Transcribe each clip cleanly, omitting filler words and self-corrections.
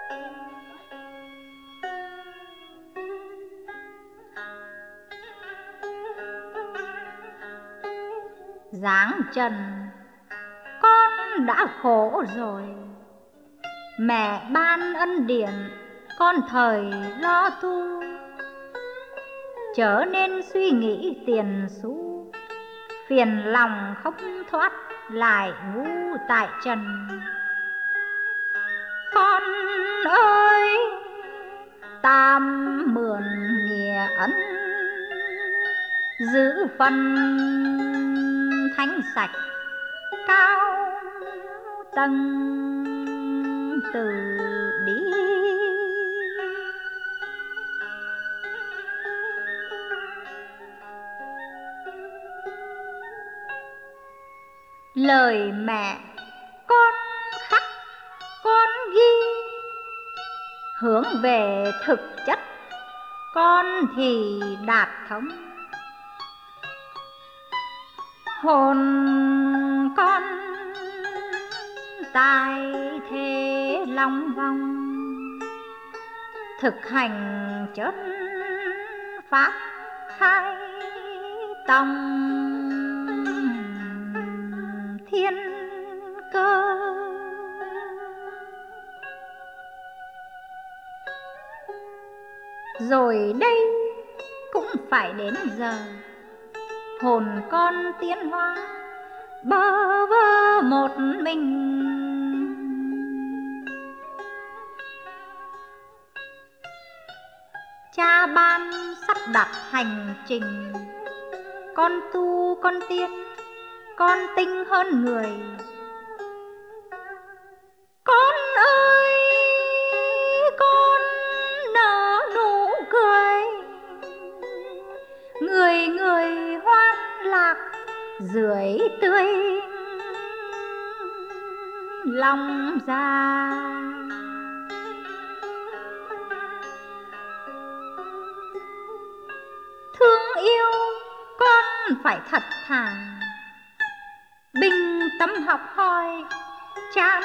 Dáng trần con đã khổ rồi, mẹ ban ân điển con thời lo tu. Chớ nên suy nghĩ tiền xu, phiền lòng không thoát lại ngu tại trần. Con ơi, tam mượn nghĩa ân, giữ phần thanh sạch cao tầng từ đi. Lời mẹ con khắc con ghi, hướng về thực chất con thì đạt thống. Hồn con tại thế long vong, thực hành chân pháp khai tông thiên cơ. Rồi đây cũng phải đến giờ hồn con tiến hóa bơ vơ một mình. Cha ban sắp đặt hành trình, con tu con tiến, con tinh hơn người. Con ơi, con nở nụ cười, người người hoan lạc rưỡi tươi lòng già. Thương yêu con phải thật thà, bình tâm học hỏi chan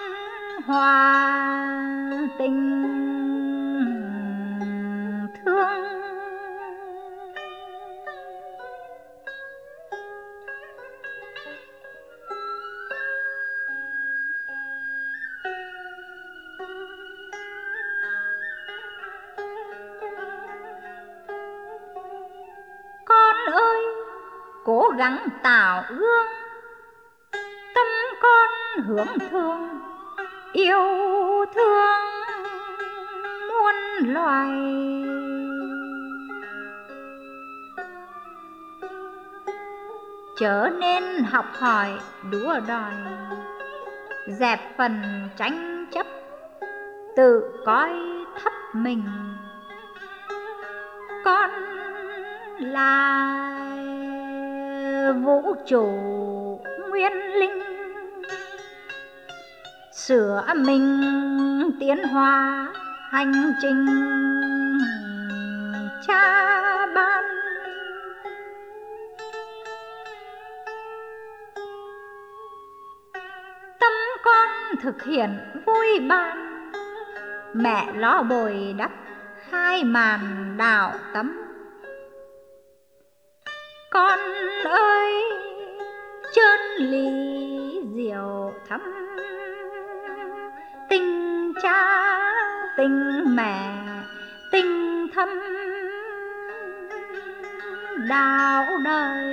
hòa tình thương. Con ơi, cố gắng tạo gương, tâm con hướng thương, yêu thương muôn loài. Chớ nên học hỏi đua đòi, dẹp phần tranh chấp, tự coi thấp mình. Con là vũ trụ nguyên linh, sửa mình tiến hóa hành trình cha ban. Tâm con thực hiện vui ban, mẹ lo bồi đắp hai màn đạo tấm. Con ơi, chân lý diệu thắm, tình cha tình mẹ tình thâm đạo đời.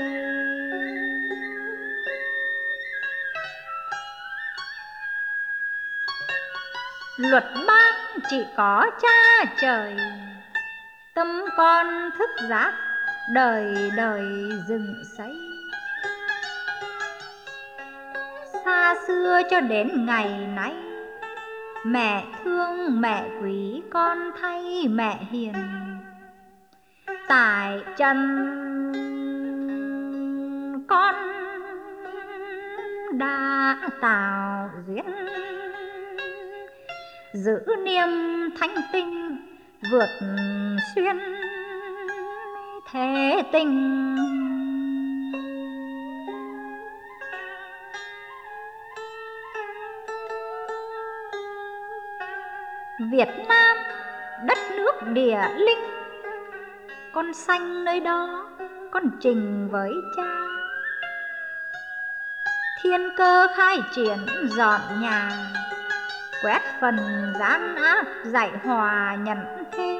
Luật ban chỉ có cha trời, tâm con thức giác đời đời dựng xây. Xa xưa cho đến ngày nay, mẹ thương mẹ quý con thay mẹ hiền. Tại trần con đã tạo duyên, giữ niềm thanh tinh vượt xuyên thế tình. Việt Nam đất nước địa linh, con sanh nơi đó con trình với cha. Thiên cơ khai triển dọn nhà, quét phần gian ác dạy hòa nhận thêm.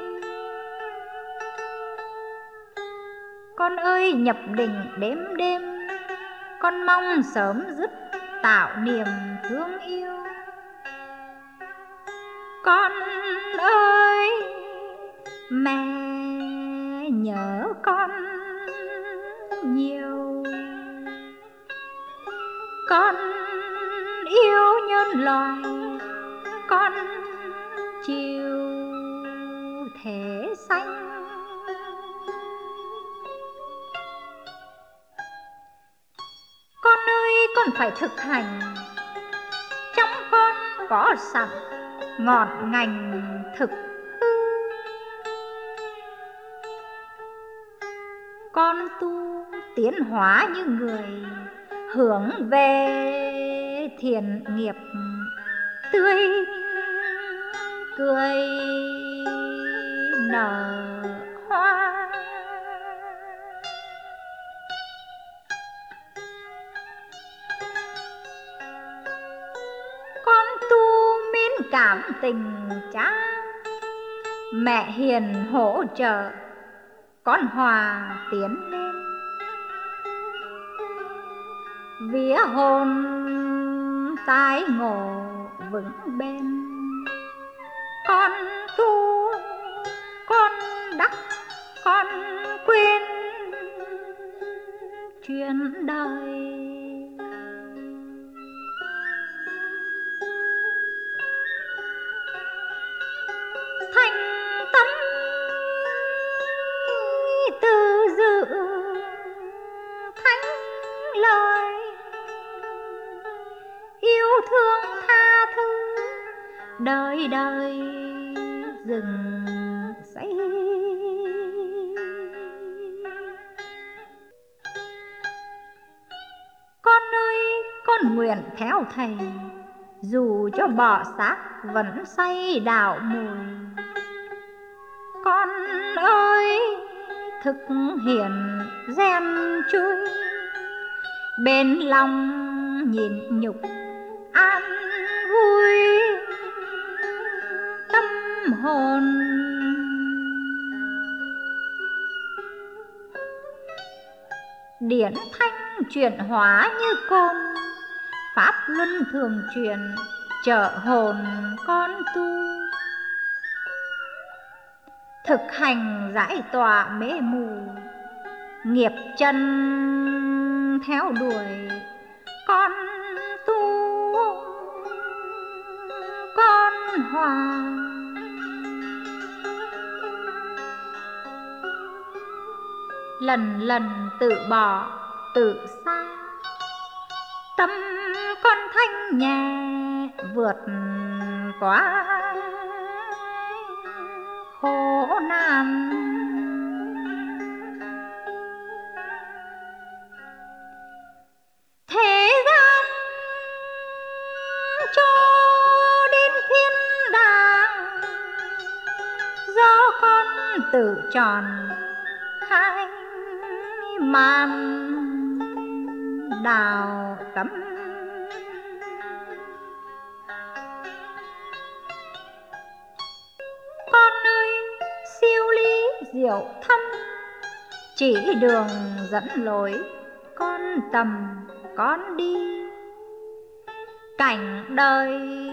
Con ơi nhập định đêm đêm, con mong sớm dứt tạo niềm thương yêu. Con ơi mẹ nhớ con nhiều, con yêu nhân loài, con chịu thể sanh. Con ơi con phải thực hành, trong con có sẵn ngọn ngành thực hư. Con tu tiến hóa như người, hướng về thiện nghiệp, tươi cười nở hoa. Con tu mến cảm tình cha, mẹ hiền hỗ trợ, con hòa tiến lên. Vía hồn tái ngộ vững bền, con tu con đắc con quên chuyện đời. Thành tâm từ dự thánh lời, yêu thương tha thứ đời đời dừng xây. Con ơi con nguyện theo thầy, dù cho bỏ xác vẫn say đạo mùi. Con ơi thực hiện gen chui, bên lòng nhịn nhục an vui tâm hồn. Điển thanh chuyển hóa như côn, pháp luân thường chuyển trợ hồn con tu. Thực hành giải tỏa mê mù, nghiệp chân theo đuổi. Con tu con hòa, lần lần tự bỏ tự xa. Tâm con thanh nhẹ vượt quá khổ nạn. Thế gian cho đến thiên đàng, do con tự chọn khai màn đào tâm. Con ơi siêu lý diệu thâm, chỉ đường dẫn lối con tầm con đi. Cảnh đời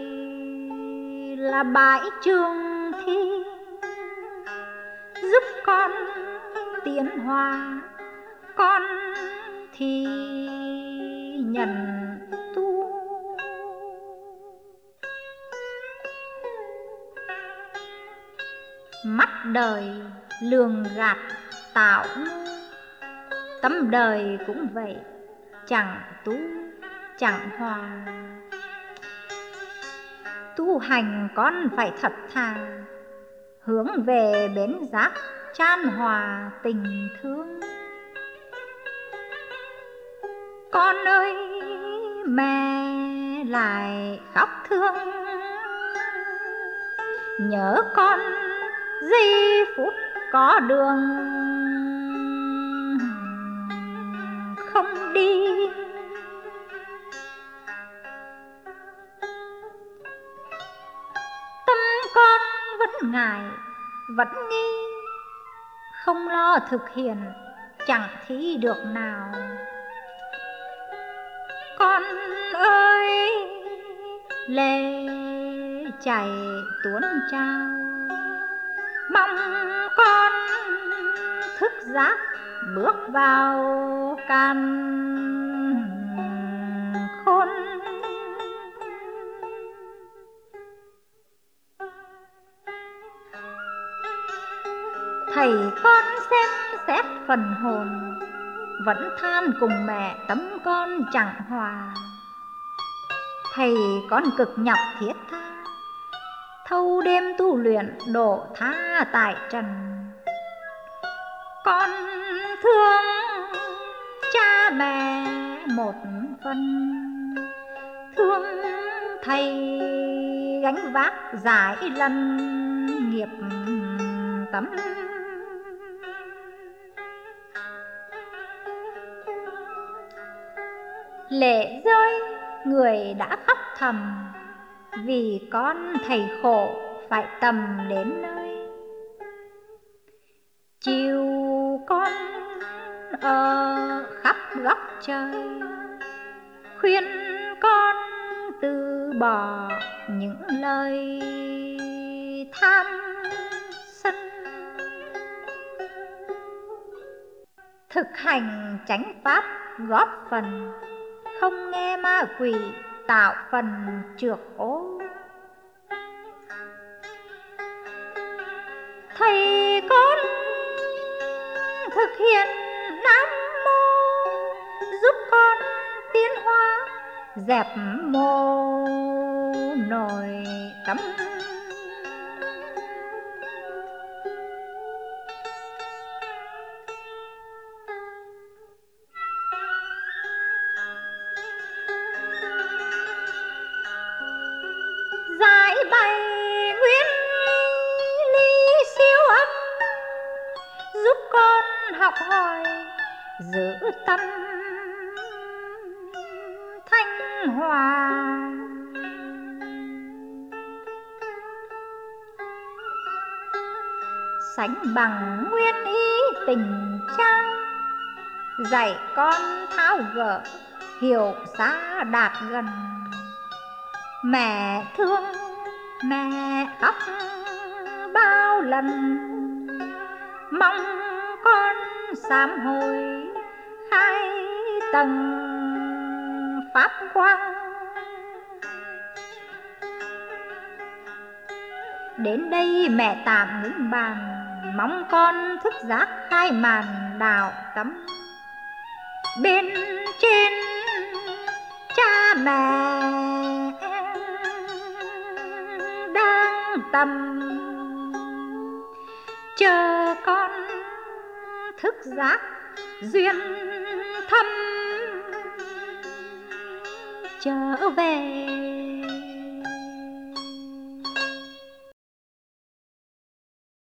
là bãi trường thi, giúp con tiến hóa. Con thì nhận tu. Mắt đời lường gạt tạo ngu, tâm đời cũng vậy, chẳng tu chẳng hòa. Tu hành con phải thật thà, hướng về bến giác chan hòa tình thương. Con ơi mẹ lại khóc thương, nhớ con giây phút có đường không đi. Tâm con vẫn ngại vẫn nghi, không lo thực hiện chẳng thi được nào. Con ơi lệ chảy tuôn trào, mong con thức giác bước vào càn khôn. Thầy con xem xét phần hồn, vẫn than cùng mẹ tấm con chẳng hòa. Thầy con cực nhọc thiết tha, thâu đêm tu luyện độ tha tại trần. Con thương cha mẹ một phần, thương thầy gánh vác giải lần nghiệp tấm. Lệ rơi người đã khóc thầm, vì con thầy khổ phải tầm đến nơi. Chiều con ở khắp góc trời, khuyên con từ bỏ những lời tham sân. Thực hành chánh pháp góp phần, không nghe ma quỷ tạo phần trược ô. Thầy con thực hiện Nam Mô, giúp con tiến hóa dẹp mồ nội tâm. Giải bày nguyên lý siêu âm, giúp con học hỏi giữ tâm thanh hòa. Sánh bằng nguyên ý tình cha, dạy con tháo gỡ hiểu xa đạt gần. Mẹ thương mẹ khóc bao lần, mong con sám hối khai tầng pháp quang. Đến đây mẹ tạm ngưng bàn, mong con thức giác khai màn đạo tâm. Bên trên cha mẹ đang tầm, chờ con thức giác duyên thâm trở về.